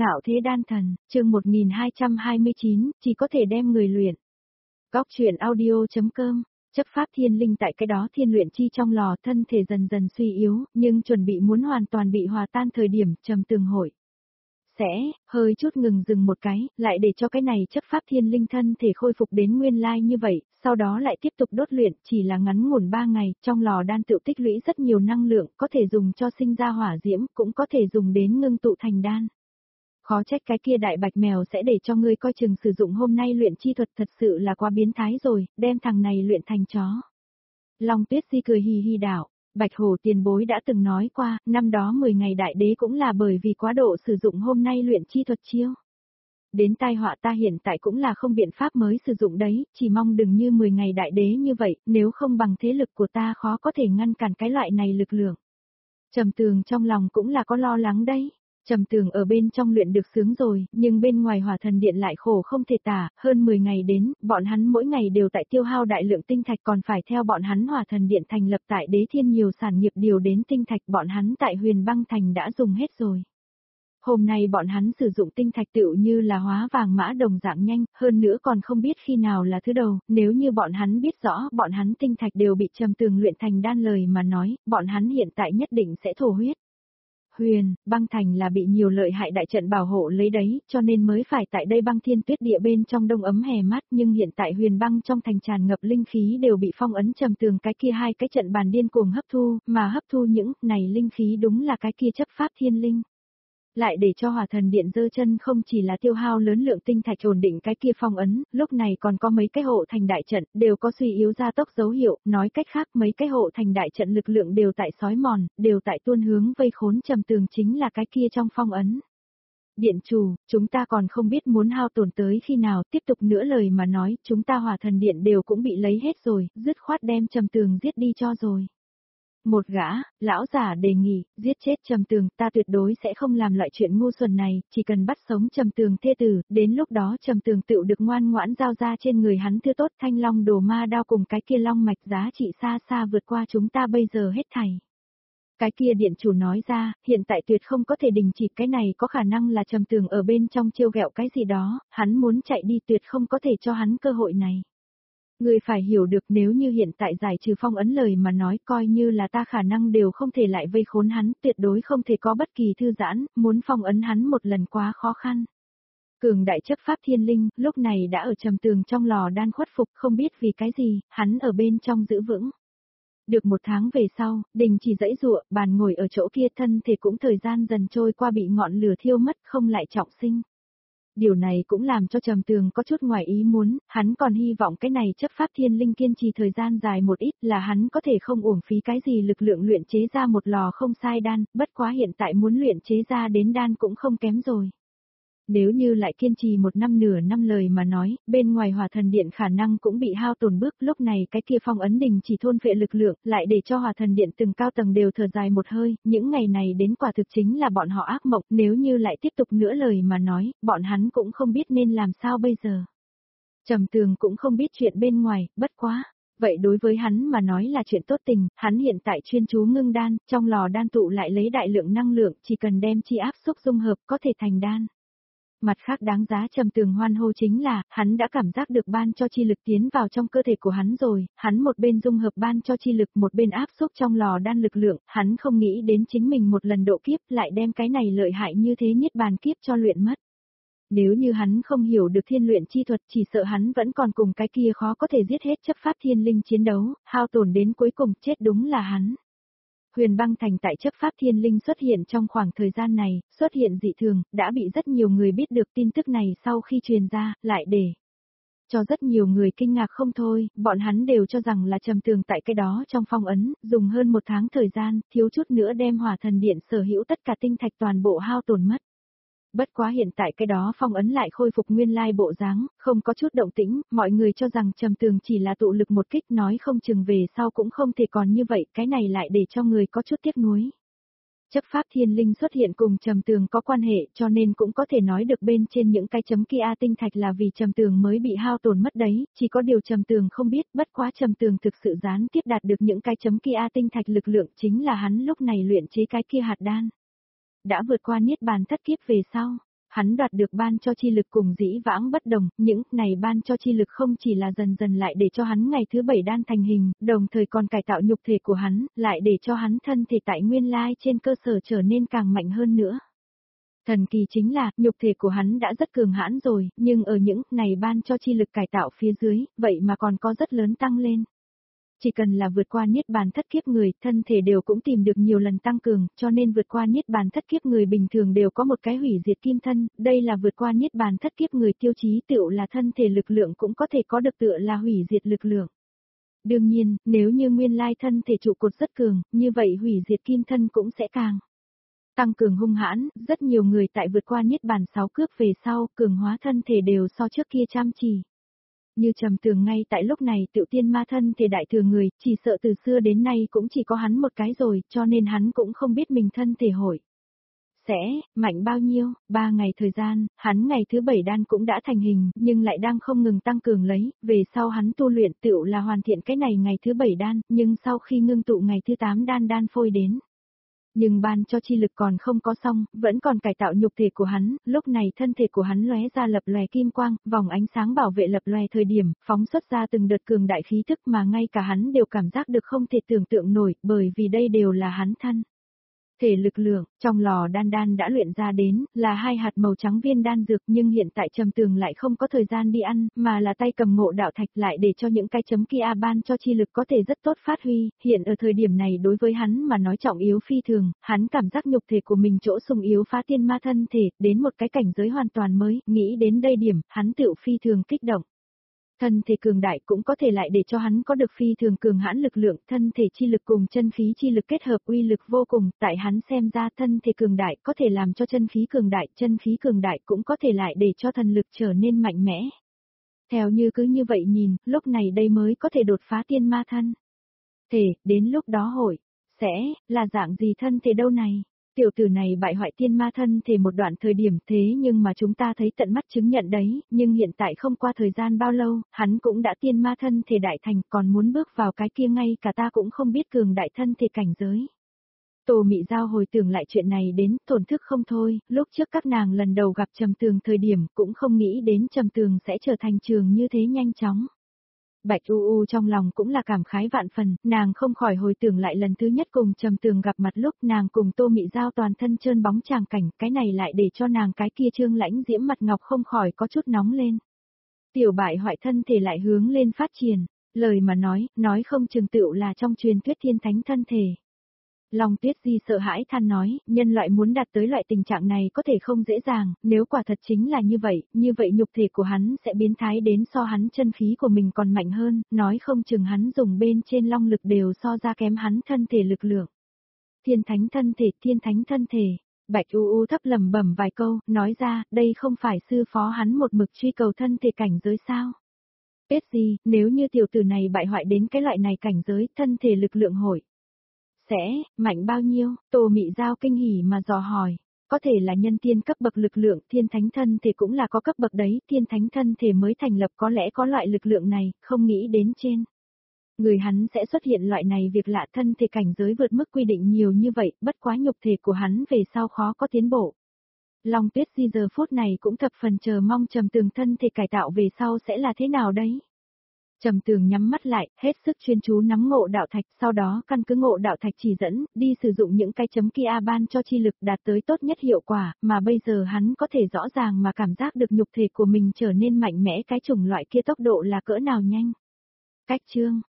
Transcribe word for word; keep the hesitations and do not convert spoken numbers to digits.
Ngạo thế đan thần, chương một nghìn hai trăm hai mươi chín, chỉ có thể đem người luyện. Góc truyện audio.com, chấp pháp thiên linh tại cái đó thiên luyện chi trong lò, thân thể dần dần suy yếu, nhưng chuẩn bị muốn hoàn toàn bị hòa tan thời điểm, trầm tường hội. Sẽ, hơi chút ngừng dừng một cái, lại để cho cái này chấp pháp thiên linh thân thể khôi phục đến nguyên lai như vậy, sau đó lại tiếp tục đốt luyện, chỉ là ngắn ngủn ba ngày, trong lò đan tự tích lũy rất nhiều năng lượng, có thể dùng cho sinh ra hỏa diễm, cũng có thể dùng đến ngưng tụ thành đan. Khó trách cái kia đại bạch mèo sẽ để cho ngươi coi chừng sử dụng hôm nay luyện chi thuật, thật sự là quá biến thái rồi, đem thằng này luyện thành chó. Long Tuyết Di cười hì hì đảo, Bạch Hổ tiền bối đã từng nói qua, năm đó mười ngày đại đế cũng là bởi vì quá độ sử dụng hôm nay luyện chi thuật chiêu. Đến tai họa ta hiện tại cũng là không biện pháp mới sử dụng đấy, chỉ mong đừng như mười ngày đại đế như vậy, nếu không bằng thế lực của ta khó có thể ngăn cản cái loại này lực lượng. Trầm Tường trong lòng cũng là có lo lắng đấy. Trầm Tường ở bên trong luyện được sướng rồi, nhưng bên ngoài Hỏa Thần Điện lại khổ không thể tả, hơn mười ngày đến, bọn hắn mỗi ngày đều tại tiêu hao đại lượng tinh thạch, còn phải theo bọn hắn Hỏa Thần Điện thành lập tại Đế Thiên nhiều sản nghiệp điều đến tinh thạch, bọn hắn tại Huyền Băng Thành đã dùng hết rồi. Hôm nay bọn hắn sử dụng tinh thạch tựu như là hóa vàng mã đồng dạng nhanh, hơn nữa còn không biết khi nào là thứ đầu, nếu như bọn hắn biết rõ bọn hắn tinh thạch đều bị Trầm Tường luyện thành đan lời mà nói, bọn hắn hiện tại nhất định sẽ thổ huyết. Huyền, băng thành là bị nhiều lợi hại đại trận bảo hộ lấy đấy, cho nên mới phải tại đây băng thiên tuyết địa bên trong đông ấm hè mát, nhưng hiện tại huyền băng trong thành tràn ngập linh khí đều bị phong ấn Trầm Tường cái kia hai cái trận bàn điên cuồng hấp thu, mà hấp thu những này linh khí đúng là cái kia chấp pháp thiên linh. Lại để cho Hỏa Thần Điện giơ chân không chỉ là tiêu hao lớn lượng tinh thạch ổn định cái kia phong ấn, lúc này còn có mấy cái hộ thành đại trận, đều có suy yếu gia tốc dấu hiệu, nói cách khác mấy cái hộ thành đại trận lực lượng đều tại sói mòn, đều tại tuôn hướng vây khốn Trầm Tường chính là cái kia trong phong ấn. Điện chủ, chúng ta còn không biết muốn hao tổn tới khi nào, tiếp tục nữa lời mà nói, chúng ta Hỏa Thần Điện đều cũng bị lấy hết rồi, dứt khoát đem Trầm Tường giết đi cho rồi. Một gã, lão giả đề nghị, giết chết Trầm Tường, ta tuyệt đối sẽ không làm loại chuyện ngu xuẩn này, chỉ cần bắt sống Trầm Tường thê tử, đến lúc đó Trầm Tường tựu được ngoan ngoãn giao ra trên người hắn thứ tốt, thanh long đồ ma đao cùng cái kia long mạch giá trị xa xa vượt qua chúng ta bây giờ hết thảy. Cái kia điện chủ nói ra, hiện tại tuyệt không có thể đình chỉ, cái này có khả năng là Trầm Tường ở bên trong trêu ghẹo cái gì đó, hắn muốn chạy đi tuyệt không có thể cho hắn cơ hội này. Người phải hiểu được, nếu như hiện tại giải trừ phong ấn lời mà nói, coi như là ta khả năng đều không thể lại vây khốn hắn, tuyệt đối không thể có bất kỳ thư giãn, muốn phong ấn hắn một lần quá khó khăn. Cường đại chấp pháp thiên linh, lúc này đã ở Trầm Tường trong lò đan khuất phục, không biết vì cái gì, hắn ở bên trong giữ vững. Được một tháng về sau, đình chỉ dãy dụa, bàn ngồi ở chỗ kia, thân thể cũng thời gian dần trôi qua bị ngọn lửa thiêu mất, không lại trọng sinh. Điều này cũng làm cho Trầm Tường có chút ngoài ý muốn, hắn còn hy vọng cái này chấp pháp thiên linh kiên trì thời gian dài một ít, là hắn có thể không uổng phí cái gì lực lượng luyện chế ra một lò không sai đan, bất quá hiện tại muốn luyện chế ra đến đan cũng không kém rồi. Nếu như lại kiên trì một năm nửa năm lời mà nói, bên ngoài Hỏa Thần Điện khả năng cũng bị hao tổn bước, lúc này cái kia phong ấn đình chỉ thôn phệ lực lượng, lại để cho Hỏa Thần Điện từng cao tầng đều thở dài một hơi, những ngày này đến quả thực chính là bọn họ ác mộng, nếu như lại tiếp tục nữa lời mà nói, bọn hắn cũng không biết nên làm sao bây giờ. Trầm Tường cũng không biết chuyện bên ngoài, bất quá. Vậy đối với hắn mà nói là chuyện tốt tình, hắn hiện tại chuyên chú ngưng đan, trong lò đan tụ lại lấy đại lượng năng lượng, chỉ cần đem chi áp xúc dung hợp có thể thành đan. Mặt khác đáng giá Trầm Tường hoan hô chính là, hắn đã cảm giác được ban cho chi lực tiến vào trong cơ thể của hắn rồi, hắn một bên dung hợp ban cho chi lực, một bên áp xúc trong lò đan lực lượng, hắn không nghĩ đến chính mình một lần độ kiếp lại đem cái này lợi hại như thế niết bàn kiếp cho luyện mất. Nếu như hắn không hiểu được thiên luyện chi thuật, chỉ sợ hắn vẫn còn cùng cái kia khó có thể giết hết chấp pháp thiên linh chiến đấu, hao tổn đến cuối cùng chết đúng là hắn. Huyền băng thành tại chấp pháp thiên linh xuất hiện trong khoảng thời gian này, xuất hiện dị thường, đã bị rất nhiều người biết được tin tức này sau khi truyền ra, lại để cho rất nhiều người kinh ngạc không thôi, bọn hắn đều cho rằng là Trầm Tường tại cái đó trong phong ấn, dùng hơn một tháng thời gian, thiếu chút nữa đem Hỏa Thần Điện sở hữu tất cả tinh thạch toàn bộ hao tổn mất. Bất quá hiện tại cái đó phong ấn lại khôi phục nguyên lai bộ dáng, không có chút động tĩnh, mọi người cho rằng Trầm Tường chỉ là tụ lực một kích, nói không chừng về sau cũng không thể còn như vậy, cái này lại để cho người có chút tiếc nuối. Chấp pháp thiên linh xuất hiện cùng Trầm Tường có quan hệ, cho nên cũng có thể nói được bên trên những cái chấm kia tinh thạch là vì Trầm Tường mới bị hao tổn mất đấy, chỉ có điều Trầm Tường không biết, bất quá Trầm Tường thực sự gián tiếp đạt được những cái chấm kia tinh thạch lực lượng chính là hắn lúc này luyện chế cái kia hạt đan. Đã vượt qua niết bàn thất kiếp về sau, Hắn đoạt được ban cho chi lực cùng dĩ vãng bất đồng, những này ban cho chi lực không chỉ là dần dần lại để cho hắn ngày thứ bảy đan thành hình, đồng thời còn cải tạo nhục thể của hắn, lại để cho hắn thân thể tại nguyên lai trên cơ sở trở nên càng mạnh hơn nữa. Thần kỳ chính là, nhục thể của hắn đã rất cường hãn rồi, nhưng ở những này ban cho chi lực cải tạo phía dưới, vậy mà còn có rất lớn tăng lên. Chỉ cần là vượt qua niết bàn thất kiếp người, thân thể đều cũng tìm được nhiều lần tăng cường, cho nên vượt qua niết bàn thất kiếp người bình thường đều có một cái hủy diệt kim thân, đây là vượt qua niết bàn thất kiếp người tiêu chí tựu là thân thể lực lượng cũng có thể có được tựa là hủy diệt lực lượng. Đương nhiên, nếu như nguyên lai thân thể trụ cột rất cường, như vậy hủy diệt kim thân cũng sẽ càng tăng cường hung hãn, rất nhiều người tại vượt qua niết bàn sáu cước về sau, cường hóa thân thể đều so trước kia chăm chỉ. Như Trầm Tường ngay tại lúc này tự tiên ma thân thể đại thừa người, chỉ sợ từ xưa đến nay cũng chỉ có hắn một cái rồi, cho nên hắn cũng không biết mình thân thể hội sẽ mạnh bao nhiêu. Ba ngày thời gian, hắn ngày thứ bảy đan cũng đã thành hình, nhưng lại đang không ngừng tăng cường lấy, về sau hắn tu luyện tựu là hoàn thiện cái này ngày thứ bảy đan, nhưng sau khi ngưng tụ ngày thứ tám đan đan phôi đến. Nhưng ban cho chi lực còn không có xong, vẫn còn cải tạo nhục thể của hắn, lúc này thân thể của hắn lóe ra lập lòe kim quang, vòng ánh sáng bảo vệ lập lòe thời điểm, phóng xuất ra từng đợt cường đại khí thức mà ngay cả hắn đều cảm giác được không thể tưởng tượng nổi, bởi vì đây đều là hắn thân thể lực lượng. Trong lò đan đan đã luyện ra đến, là hai hạt màu trắng viên đan dược, nhưng hiện tại Trầm Tường lại không có thời gian đi ăn, mà là tay cầm ngộ đạo thạch lại để cho những cái chấm kia ban cho chi lực có thể rất tốt phát huy, hiện ở thời điểm này đối với hắn mà nói trọng yếu phi thường, hắn cảm giác nhục thể của mình chỗ sung yếu phá tiên ma thân thể, đến một cái cảnh giới hoàn toàn mới, nghĩ đến đây điểm, hắn tự phi thường kích động. Thân thể cường đại cũng có thể lại để cho hắn có được phi thường cường hãn lực lượng, thân thể chi lực cùng chân khí chi lực kết hợp uy lực vô cùng, tại hắn xem ra thân thể cường đại có thể làm cho chân khí cường đại, chân khí cường đại cũng có thể lại để cho thần lực trở nên mạnh mẽ. Theo như cứ như vậy nhìn, lúc này đây mới có thể đột phá tiên ma thân thể, đến lúc đó hội sẽ là dạng gì thân thể đâu này? Tiểu tử này bại hoại tiên ma thân thể một đoạn thời điểm thế nhưng mà chúng ta thấy tận mắt chứng nhận đấy, nhưng hiện tại không qua thời gian bao lâu, hắn cũng đã tiên ma thân thể đại thành, còn muốn bước vào cái kia ngay cả ta cũng không biết cường đại thân thể cảnh giới. Tô Mị Giao hồi tưởng lại chuyện này đến, tổn thức không thôi, lúc trước các nàng lần đầu gặp Trầm Tường thời điểm cũng không nghĩ đến Trầm Tường sẽ trở thành trường như thế nhanh chóng. Bạch U U trong lòng cũng là cảm khái vạn phần, nàng không khỏi hồi tưởng lại lần thứ nhất cùng Trầm Tường gặp mặt lúc nàng cùng Tô Mị Giao toàn thân trơn bóng tràng cảnh, cái này lại để cho nàng cái kia trương lãnh diễm mặt ngọc không khỏi có chút nóng lên. Tiểu bại hoại thân thể lại hướng lên phát triển, lời mà nói, nói không chừng tựu là trong truyền thuyết thiên thánh thân thể. Long Tuyết Di sợ hãi than nói, nhân loại muốn đạt tới loại tình trạng này có thể không dễ dàng, nếu quả thật chính là như vậy, như vậy nhục thể của hắn sẽ biến thái đến so hắn chân khí của mình còn mạnh hơn, nói không chừng hắn dùng bên trên long lực đều so ra kém hắn thân thể lực lượng. Thiên thánh thân thể, thiên thánh thân thể, Bạch U U thấp lầm bẩm vài câu, nói ra, đây không phải sư phó hắn một mực truy cầu thân thể cảnh giới sao? Tuyết Di, nếu như tiểu tử này bại hoại đến cái loại này cảnh giới, thân thể lực lượng hội sẽ mạnh bao nhiêu? Tô Mị Giao kinh hỉ mà dò hỏi, có thể là nhân tiên cấp bậc lực lượng, thiên thánh thân thể cũng là có cấp bậc đấy, thiên thánh thân thể mới thành lập có lẽ có loại lực lượng này, không nghĩ đến trên người hắn sẽ xuất hiện loại này việc lạ, thân thể cảnh giới vượt mức quy định nhiều như vậy, bất quá nhục thể của hắn về sau khó có tiến bộ. Long Tuyết Di giờ phút này cũng thập phần chờ mong Trầm Tường thân thể cải tạo về sau sẽ là thế nào đấy. Trầm Tường nhắm mắt lại, hết sức chuyên chú nắm ngộ đạo thạch, sau đó căn cứ ngộ đạo thạch chỉ dẫn, đi sử dụng những cái chấm kia ban cho chi lực đạt tới tốt nhất hiệu quả, mà bây giờ hắn có thể rõ ràng mà cảm giác được nhục thể của mình trở nên mạnh mẽ, cái chủng loại kia tốc độ là cỡ nào nhanh. Cách chương